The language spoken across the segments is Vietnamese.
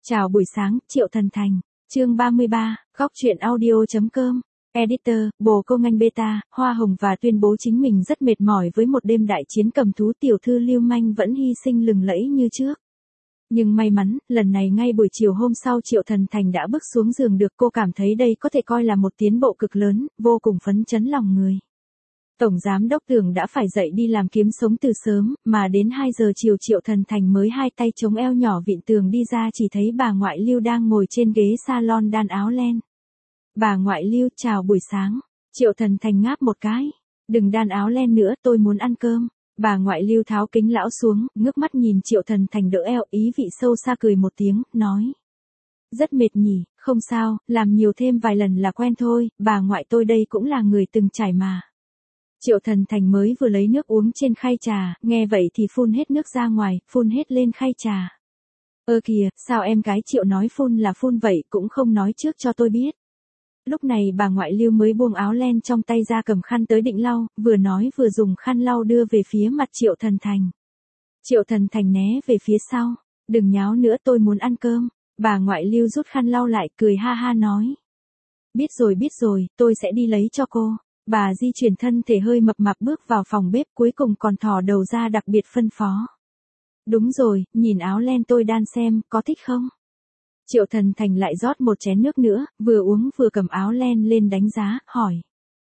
Chào buổi sáng, Triệu Thần Thành. Chương 33, góc truyện audio.com. Editor, bồ câu nganh beta, hoa hồng và tuyên bố chính mình rất mệt mỏi với một đêm đại chiến cầm thú. Tiểu thư Lưu Manh vẫn hy sinh lừng lẫy như trước. Nhưng may mắn, lần này ngay buổi chiều hôm sau Triệu Thần Thành đã bước xuống giường được. Cô cảm thấy đây có thể coi là một tiến bộ cực lớn, vô cùng phấn chấn lòng người. Tổng giám đốc Tưởng đã phải dậy đi làm kiếm sống từ sớm, mà đến 2 giờ chiều Triệu Thần Thành mới hai tay chống eo nhỏ vịn tường đi ra, chỉ thấy bà ngoại Lưu đang ngồi trên ghế salon đan áo len. Bà ngoại Lưu, chào buổi sáng. Triệu Thần Thành ngáp một cái. Đừng đan áo len nữa, tôi muốn ăn cơm. Bà ngoại Lưu tháo kính lão xuống, ngước mắt nhìn Triệu Thần Thành đỡ eo, ý vị sâu xa cười một tiếng, nói. Rất mệt nhỉ, không sao, làm nhiều thêm vài lần là quen thôi, bà ngoại tôi đây cũng là người từng trải mà. Triệu Thần Thành mới vừa lấy nước uống trên khay trà, nghe vậy thì phun hết nước ra ngoài, phun hết lên khay trà. Ơ kìa, sao em gái Triệu nói phun là phun vậy, cũng không nói trước cho tôi biết. Lúc này bà ngoại Lưu mới buông áo len trong tay ra, cầm khăn tới định lau, vừa nói vừa dùng khăn lau đưa về phía mặt Triệu Thần Thành. Triệu Thần Thành né về phía sau. Đừng nháo nữa, tôi muốn ăn cơm. Bà ngoại Lưu rút khăn lau lại, cười ha ha nói. Biết rồi, tôi sẽ đi lấy cho cô. Bà di chuyển thân thể hơi mập mạp bước vào phòng bếp, cuối cùng còn thò đầu ra đặc biệt phân phó. Đúng rồi, nhìn áo len tôi đan xem, có thích không? Triệu Thần Thành lại rót một chén nước nữa, vừa uống vừa cầm áo len lên đánh giá, hỏi.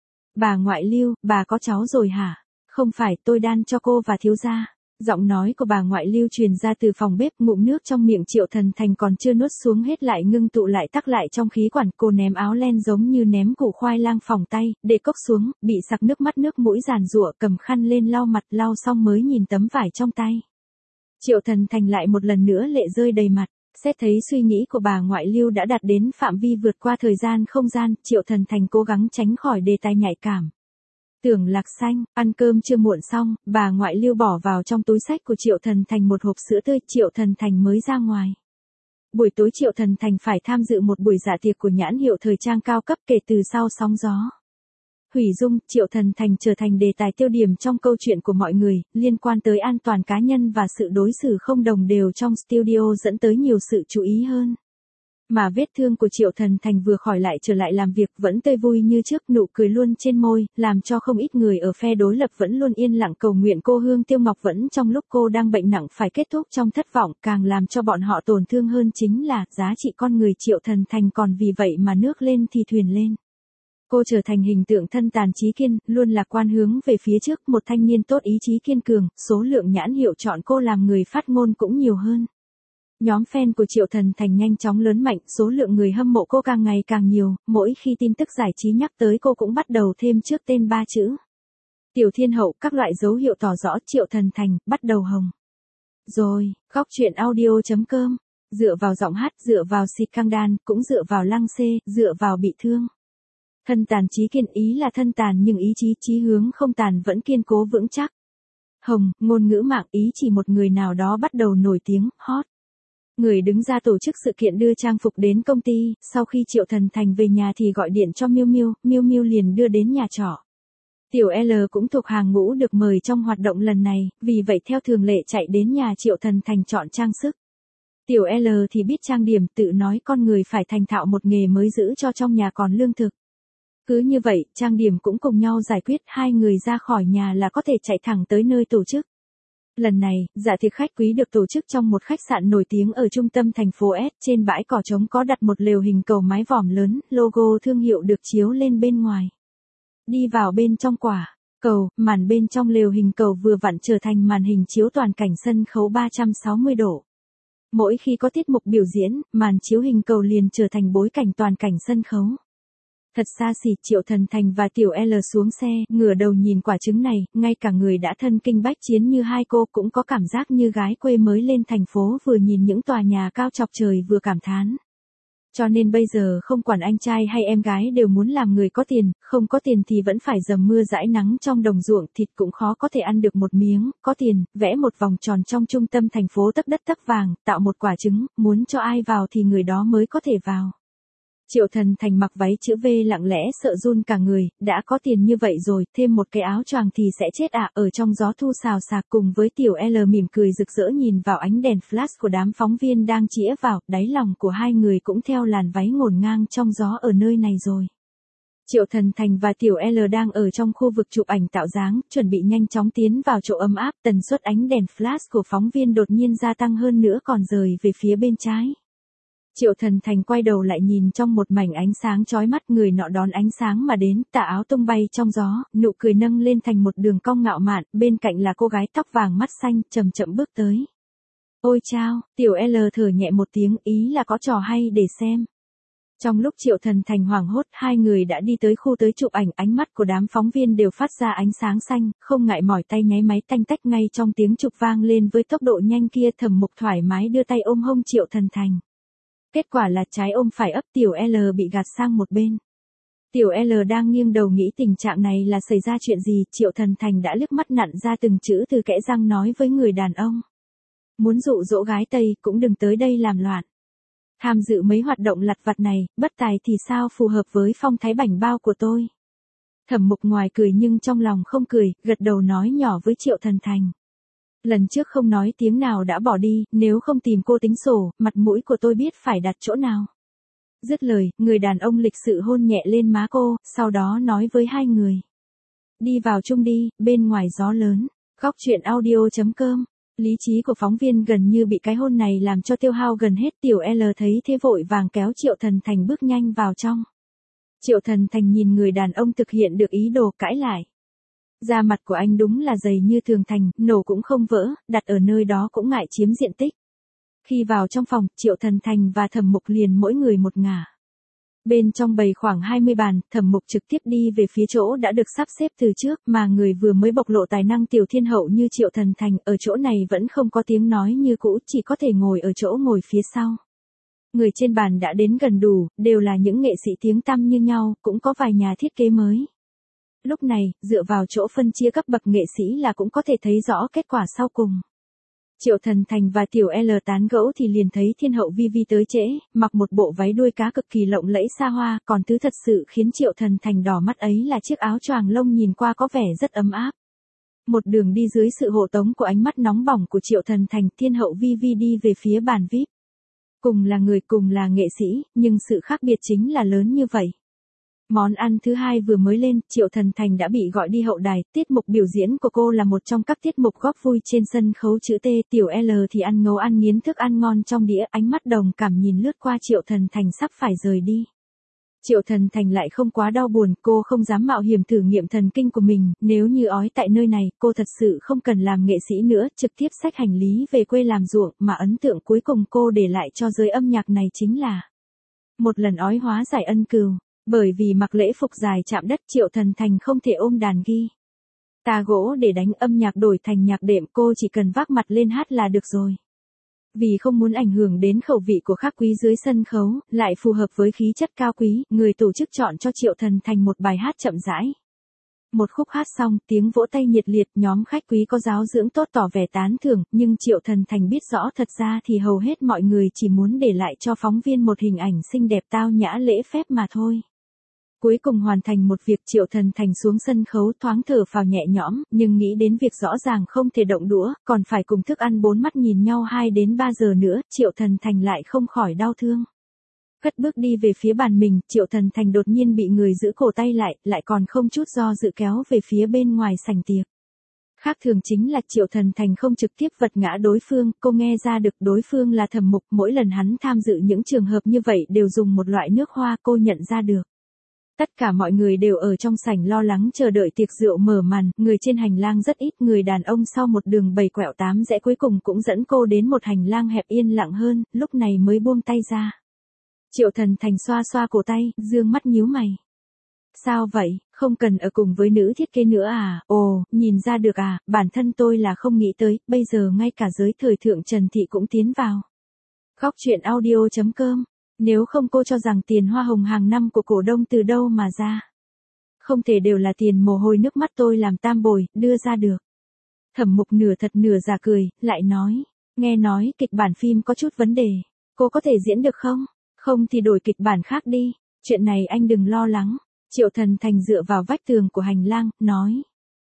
Bà ngoại Lưu, bà có cháu rồi hả? Không phải, tôi đan cho cô và thiếu gia. Giọng nói của bà ngoại Lưu truyền ra từ phòng bếp, ngụm nước trong miệng Triệu Thần Thành còn chưa nuốt xuống hết lại ngưng tụ lại tắc lại trong khí quản. Cô ném áo len giống như ném củ khoai lang phỏng tay, để cốc xuống, bị sặc nước mắt nước mũi giàn giụa, cầm khăn lên lau mặt, lau xong mới nhìn tấm vải trong tay. Triệu Thần Thành lại một lần nữa lệ rơi đầy mặt. Xét thấy suy nghĩ của bà ngoại Lưu đã đạt đến phạm vi vượt qua thời gian không gian, Triệu Thần Thành cố gắng tránh khỏi đề tài nhạy cảm. Tưởng Lạc Xanh, ăn cơm chưa muộn xong, bà ngoại Lưu bỏ vào trong túi xách của Triệu Thần Thành một hộp sữa tươi, Triệu Thần Thành mới ra ngoài. Buổi tối Triệu Thần Thành phải tham dự một buổi dạ tiệc của nhãn hiệu thời trang cao cấp kể từ sau sóng gió. Hủy dung, Triệu Thần Thành trở thành đề tài tiêu điểm trong câu chuyện của mọi người, liên quan tới an toàn cá nhân và sự đối xử không đồng đều trong studio dẫn tới nhiều sự chú ý hơn. Mà vết thương của Triệu Thần Thành vừa khỏi lại trở lại làm việc vẫn tươi vui như trước, nụ cười luôn trên môi, làm cho không ít người ở phe đối lập vẫn luôn yên lặng cầu nguyện cô Hương Tiêu Ngọc vẫn trong lúc cô đang bệnh nặng phải kết thúc trong thất vọng. Càng làm cho bọn họ tổn thương hơn chính là giá trị con người Triệu Thần Thành còn vì vậy mà nước lên thì thuyền lên. Cô trở thành hình tượng thân tàn trí kiên, luôn lạc quan hướng về phía trước, một thanh niên tốt ý chí kiên cường, số lượng nhãn hiệu chọn cô làm người phát ngôn cũng nhiều hơn. Nhóm fan của Triệu Thần Thành nhanh chóng lớn mạnh, số lượng người hâm mộ cô càng ngày càng nhiều, mỗi khi tin tức giải trí nhắc tới cô cũng bắt đầu thêm trước tên 3 chữ. Tiểu Thiên Hậu, các loại dấu hiệu tỏ rõ Triệu Thần Thành bắt đầu hồng. Rồi, góc truyện audio.com, dựa vào giọng hát, dựa vào xịt căng đan, cũng dựa vào lăng xê, dựa vào bị thương. Thân tàn trí kiên, ý là thân tàn nhưng ý chí hướng không tàn vẫn kiên cố vững chắc. Hồng, ngôn ngữ mạng, ý chỉ một người nào đó bắt đầu nổi tiếng, hot. Người đứng ra tổ chức sự kiện đưa trang phục đến công ty, sau khi Triệu Thần Thành về nhà thì gọi điện cho Miu Miu, Miu Miu liền đưa đến nhà trọ. Tiểu L cũng thuộc hàng ngũ được mời trong hoạt động lần này, vì vậy theo thường lệ chạy đến nhà Triệu Thần Thành chọn trang sức. Tiểu L thì biết trang điểm, tự nói con người phải thành thạo một nghề mới giữ cho trong nhà còn lương thực. Cứ như vậy, trang điểm cũng cùng nhau giải quyết, hai người ra khỏi nhà là có thể chạy thẳng tới nơi tổ chức. Lần này, dạ tiệc khách quý được tổ chức trong một khách sạn nổi tiếng ở trung tâm thành phố S, trên bãi cỏ trống có đặt một lều hình cầu mái vòm lớn, logo thương hiệu được chiếu lên bên ngoài. Đi vào bên trong quả cầu, màn bên trong lều hình cầu vừa vặn trở thành màn hình chiếu toàn cảnh sân khấu 360 độ. Mỗi khi có tiết mục biểu diễn, màn chiếu hình cầu liền trở thành bối cảnh toàn cảnh sân khấu. Thật xa xỉ, Triệu Thần Thành và Tiểu L xuống xe, ngửa đầu nhìn quả trứng này, ngay cả người đã thân kinh bách chiến như hai cô cũng có cảm giác như gái quê mới lên thành phố vừa nhìn những tòa nhà cao chọc trời vừa cảm thán. Cho nên bây giờ không quản anh trai hay em gái đều muốn làm người có tiền, không có tiền thì vẫn phải dầm mưa dãi nắng trong đồng ruộng, thịt cũng khó có thể ăn được một miếng, có tiền, vẽ một vòng tròn trong trung tâm thành phố tấc đất tấc vàng, tạo một quả trứng, muốn cho ai vào thì người đó mới có thể vào. Triệu Thần Thành mặc váy chữ V lặng lẽ sợ run cả người, đã có tiền như vậy rồi, thêm một cái áo choàng thì sẽ chết à, ở trong gió thu xào xạc cùng với Tiểu L mỉm cười rực rỡ nhìn vào ánh đèn flash của đám phóng viên đang chĩa vào, đáy lòng của hai người cũng theo làn váy ngổn ngang trong gió ở nơi này rồi. Triệu Thần Thành và Tiểu L đang ở trong khu vực chụp ảnh tạo dáng, chuẩn bị nhanh chóng tiến vào chỗ ấm áp, tần suất ánh đèn flash của phóng viên đột nhiên gia tăng hơn nữa còn rời về phía bên trái. Triệu Thần Thành quay đầu lại nhìn trong một mảnh ánh sáng chói mắt, người nọ đón ánh sáng mà đến, tà áo tung bay trong gió, nụ cười nâng lên thành một đường cong ngạo mạn, bên cạnh là cô gái tóc vàng mắt xanh, chậm chậm bước tới. Ôi chao, Tiểu L thở nhẹ một tiếng, ý là có trò hay để xem. Trong lúc Triệu Thần Thành hoảng hốt, hai người đã đi tới khu tới chụp ảnh, ánh mắt của đám phóng viên đều phát ra ánh sáng xanh, không ngại mỏi tay nháy máy tanh tách, ngay trong tiếng chụp vang lên với tốc độ nhanh kia, Thẩm Mục thoải mái đưa tay ôm hông Triệu Thần Thành. Kết quả là trái ôm phải ấp, Tiểu L bị gạt sang một bên. Tiểu L đang nghiêng đầu nghĩ tình trạng này là xảy ra chuyện gì, Triệu Thần Thành đã liếc mắt nặn ra từng chữ từ kẽ răng nói với người đàn ông. Muốn dụ dỗ gái Tây cũng đừng tới đây làm loạn. Tham dự mấy hoạt động lặt vặt này, bất tài thì sao phù hợp với phong thái bảnh bao của tôi. Thẩm Mục ngoài cười nhưng trong lòng không cười, gật đầu nói nhỏ với Triệu Thần Thành. Lần trước không nói tiếng nào đã bỏ đi, nếu không tìm cô tính sổ, mặt mũi của tôi biết phải đặt chỗ nào. Dứt lời, người đàn ông lịch sự hôn nhẹ lên má cô, sau đó nói với hai người. Đi vào chung đi, bên ngoài gió lớn. Góc truyện audio.com. Lý trí của phóng viên gần như bị cái hôn này làm cho tiêu hao gần hết. Tiểu L thấy thế vội vàng kéo Triệu Thần Thành bước nhanh vào trong. Triệu Thần Thành nhìn người đàn ông thực hiện được ý đồ, cãi lại. Da mặt của anh đúng là dày như thường thành, nổ cũng không vỡ, đặt ở nơi đó cũng ngại chiếm diện tích. Khi vào trong phòng, Triệu Thần Thành và Thẩm Mục liền mỗi người một ngả. Bên trong bày khoảng 20 bàn, Thẩm Mục trực tiếp đi về phía chỗ đã được sắp xếp từ trước, mà người vừa mới bộc lộ tài năng tiểu thiên hậu như Triệu Thần Thành ở chỗ này vẫn không có tiếng nói như cũ, chỉ có thể ngồi ở chỗ ngồi phía sau. Người trên bàn đã đến gần đủ, đều là những nghệ sĩ tiếng tăm như nhau, cũng có vài nhà thiết kế mới. Lúc này, dựa vào chỗ phân chia cấp bậc nghệ sĩ là cũng có thể thấy rõ kết quả sau cùng. Triệu Thần Thành và Tiểu L tán gẫu thì liền thấy thiên hậu Vi tới trễ, mặc một bộ váy đuôi cá cực kỳ lộng lẫy xa hoa, còn thứ thật sự khiến Triệu Thần Thành đỏ mắt ấy là chiếc áo choàng lông nhìn qua có vẻ rất ấm áp. Một đường đi dưới sự hộ tống của ánh mắt nóng bỏng của Triệu Thần Thành, thiên hậu Vi đi về phía bàn VIP. Cùng là người, cùng là nghệ sĩ, nhưng sự khác biệt chính là lớn như vậy. Món ăn thứ hai vừa mới lên, Triệu Thần Thành đã bị gọi đi hậu đài, tiết mục biểu diễn của cô là một trong các tiết mục góp vui trên sân khấu chữ T, Tiểu L thì ăn ngấu ăn nghiến thức ăn ngon trong đĩa, ánh mắt đồng cảm nhìn lướt qua Triệu Thần Thành sắp phải rời đi. Triệu Thần Thành lại không quá đau buồn, cô không dám mạo hiểm thử nghiệm thần kinh của mình, nếu như ói tại nơi này, cô thật sự không cần làm nghệ sĩ nữa, trực tiếp xách hành lý về quê làm ruộng, mà ấn tượng cuối cùng cô để lại cho giới âm nhạc này chính là một lần ói hóa giải ân cừu. Bởi vì mặc lễ phục dài chạm đất, Triệu Thần Thành không thể ôm đàn ghi ta gỗ để đánh, âm nhạc đổi thành nhạc đệm, cô chỉ cần vác mặt lên hát là được rồi. Vì không muốn ảnh hưởng đến khẩu vị của khách quý dưới sân khấu, lại phù hợp với khí chất cao quý, người tổ chức chọn cho Triệu Thần Thành một bài hát chậm rãi. Một khúc hát xong, tiếng vỗ tay nhiệt liệt, nhóm khách quý có giáo dưỡng tốt tỏ vẻ tán thưởng, nhưng Triệu Thần Thành biết rõ thật ra thì hầu hết mọi người chỉ muốn để lại cho phóng viên một hình ảnh xinh đẹp tao nhã lễ phép mà thôi. Cuối cùng hoàn thành một việc, Triệu Thần Thành xuống sân khấu thoáng thở phào nhẹ nhõm, nhưng nghĩ đến việc rõ ràng không thể động đũa, còn phải cùng thức ăn bốn mắt nhìn nhau 2 đến 3 giờ nữa, Triệu Thần Thành lại không khỏi đau thương. Cất bước đi về phía bàn mình, Triệu Thần Thành đột nhiên bị người giữ cổ tay lại còn không chút do dự kéo về phía bên ngoài sảnh tiệc. Khác thường chính là Triệu Thần Thành không trực tiếp vật ngã đối phương, cô nghe ra được đối phương là Thẩm Mục, mỗi lần hắn tham dự những trường hợp như vậy đều dùng một loại nước hoa, cô nhận ra được. Tất cả mọi người đều ở trong sảnh lo lắng chờ đợi tiệc rượu mở màn, người trên hành lang rất ít, người đàn ông sau một đường bầy quẹo tám rẽ cuối cùng cũng dẫn cô đến một hành lang hẹp yên lặng hơn, lúc này mới buông tay ra. Triệu Thần Thành xoa xoa cổ tay, dương mắt nhíu mày. Sao vậy, không cần ở cùng với nữ thiết kế nữa à? Ồ, nhìn ra được à, bản thân tôi là không nghĩ tới, bây giờ ngay cả giới thời thượng Trần Thị cũng tiến vào. Góc truyện audio.com. Nếu không cô cho rằng tiền hoa hồng hàng năm của cổ đông từ đâu mà ra? Không thể đều là tiền mồ hôi nước mắt tôi làm tam bồi, đưa ra được. Thẩm Mục nửa thật nửa giả cười, lại nói. Nghe nói kịch bản phim có chút vấn đề. Cô có thể diễn được không? Không thì đổi kịch bản khác đi. Chuyện này anh đừng lo lắng. Triệu Thần Thành dựa vào vách tường của hành lang, nói.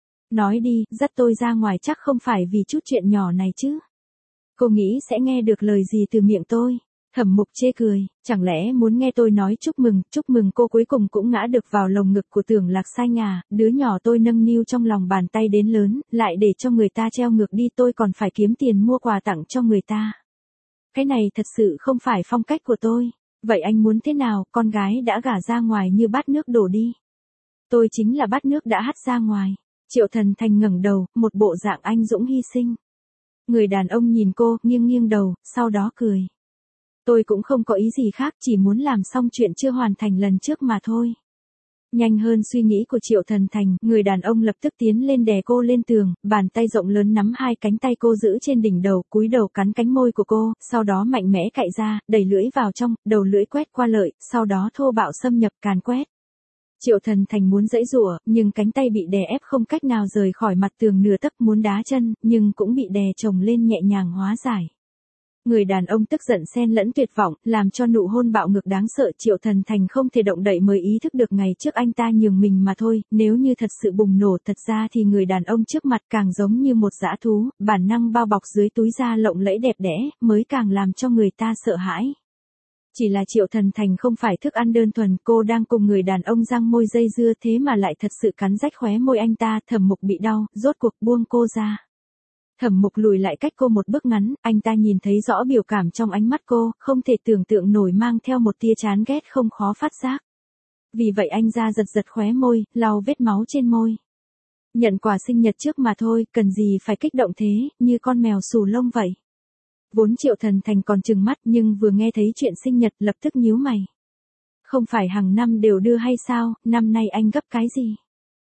Nói đi, dắt tôi ra ngoài chắc không phải vì chút chuyện nhỏ này chứ. Cô nghĩ sẽ nghe được lời gì từ miệng tôi. Thẩm Mục chê cười, chẳng lẽ muốn nghe tôi nói chúc mừng cô cuối cùng cũng ngã được vào lồng ngực của Tưởng Lạc Xanh à, đứa nhỏ tôi nâng niu trong lòng bàn tay đến lớn, lại để cho người ta treo ngược đi, tôi còn phải kiếm tiền mua quà tặng cho người ta. Cái này thật sự không phải phong cách của tôi. Vậy anh muốn thế nào, con gái đã gả ra ngoài như bát nước đổ đi. Tôi chính là bát nước đã hắt ra ngoài. Triệu Thần Thành ngẩng đầu, một bộ dạng anh dũng hy sinh. Người đàn ông nhìn cô, nghiêng đầu, sau đó cười. Tôi cũng không có ý gì khác, chỉ muốn làm xong chuyện chưa hoàn thành lần trước mà thôi. Nhanh hơn suy nghĩ của Triệu Thần Thành, người đàn ông lập tức tiến lên đè cô lên tường, bàn tay rộng lớn nắm hai cánh tay cô giữ trên đỉnh đầu, cúi đầu cắn cánh môi của cô, sau đó mạnh mẽ cạy ra, đẩy lưỡi vào trong, đầu lưỡi quét qua lợi, sau đó thô bạo xâm nhập càn quét. Triệu Thần Thành muốn giãy giụa, nhưng cánh tay bị đè ép không cách nào rời khỏi mặt tường nửa tấc, muốn đá chân, nhưng cũng bị đè chồng lên nhẹ nhàng hóa giải. Người đàn ông tức giận xen lẫn tuyệt vọng, làm cho nụ hôn bạo ngược đáng sợ. Triệu Thần Thành không thể động đậy mới ý thức được ngày trước anh ta nhường mình mà thôi, nếu như thật sự bùng nổ thật ra thì người đàn ông trước mặt càng giống như một dã thú, bản năng bao bọc dưới túi da lộng lẫy đẹp đẽ, mới càng làm cho người ta sợ hãi. Chỉ là Triệu Thần Thành không phải thức ăn đơn thuần, cô đang cùng người đàn ông giăng môi dây dưa thế mà lại thật sự cắn rách khóe môi anh ta. Thẩm Mục bị đau, rốt cuộc buông cô ra. Thẩm Mục lùi lại cách cô một bước ngắn, anh ta nhìn thấy rõ biểu cảm trong ánh mắt cô, không thể tưởng tượng nổi mang theo một tia chán ghét không khó phát giác. Vì vậy anh ra giật khóe môi, lau vết máu trên môi. Nhận quà sinh nhật trước mà thôi, cần gì phải kích động thế, như con mèo xù lông vậy. Vốn Triệu Thần Thành còn trừng mắt nhưng vừa nghe thấy chuyện sinh nhật lập tức nhíu mày. Không phải hàng năm đều đưa hay sao, năm nay anh gấp cái gì?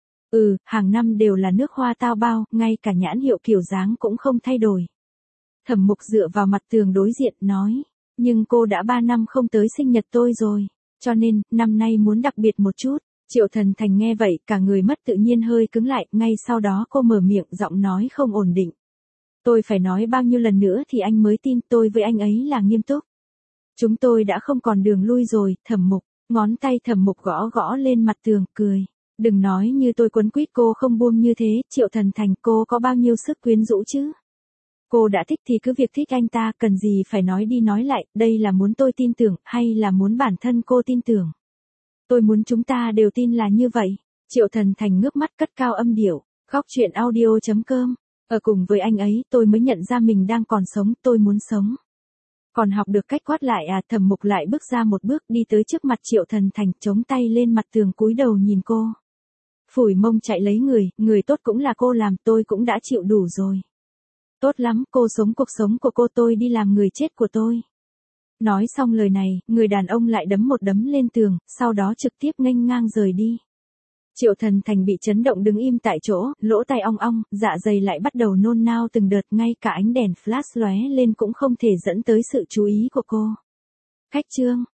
Hàng năm đều là nước hoa tao bao, ngay cả nhãn hiệu kiểu dáng cũng không thay đổi. Thẩm Mục dựa vào mặt tường đối diện, nói. Nhưng cô đã 3 năm không tới sinh nhật tôi rồi, cho nên, năm nay muốn đặc biệt một chút. Triệu Thần Thành nghe vậy, cả người mất tự nhiên hơi cứng lại, ngay sau đó cô mở miệng, giọng nói không ổn định. Tôi phải nói bao nhiêu lần nữa thì anh mới tin, tôi với anh ấy là nghiêm túc. Chúng tôi đã không còn đường lui rồi. Thẩm Mục, ngón tay Thẩm Mục gõ lên mặt tường, cười. Đừng nói như tôi quấn quýt cô không buông như thế. Triệu Thần Thành, cô có bao nhiêu sức quyến rũ chứ? Cô đã thích thì cứ việc thích anh ta, cần gì phải nói đi nói lại, đây là muốn tôi tin tưởng, hay là muốn bản thân cô tin tưởng? Tôi muốn chúng ta đều tin là như vậy. Triệu Thần Thành ngước mắt cất cao âm điệu. Góc chuyện audio.com. Ở cùng với anh ấy, tôi mới nhận ra mình đang còn sống, tôi muốn sống. Còn học được cách quát lại à? Thẩm Mục lại bước ra một bước, đi tới trước mặt Triệu Thần Thành, chống tay lên mặt tường cúi đầu nhìn cô. Phủi mông chạy lấy người tốt cũng là cô làm, tôi cũng đã chịu đủ rồi. Tốt lắm, cô sống cuộc sống của cô, tôi đi làm người chết của tôi. Nói xong lời này, người đàn ông lại đấm một đấm lên tường, sau đó trực tiếp nghênh ngang rời đi. Triệu Thần Thành bị chấn động đứng im tại chỗ, lỗ tai ong ong, dạ dày lại bắt đầu nôn nao từng đợt, ngay cả ánh đèn flash lóe lên cũng không thể dẫn tới sự chú ý của cô. Khách trương,